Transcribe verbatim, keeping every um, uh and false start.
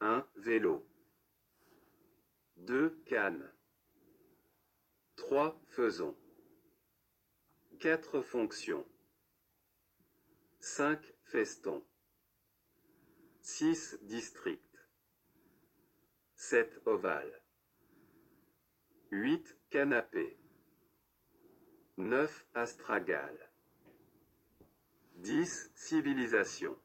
un vélo. deux cannes. trois faisons. quatre fonctions. cinq festons. six districts. sept ovales. huit canapés. neuf astragales. dix civilisations.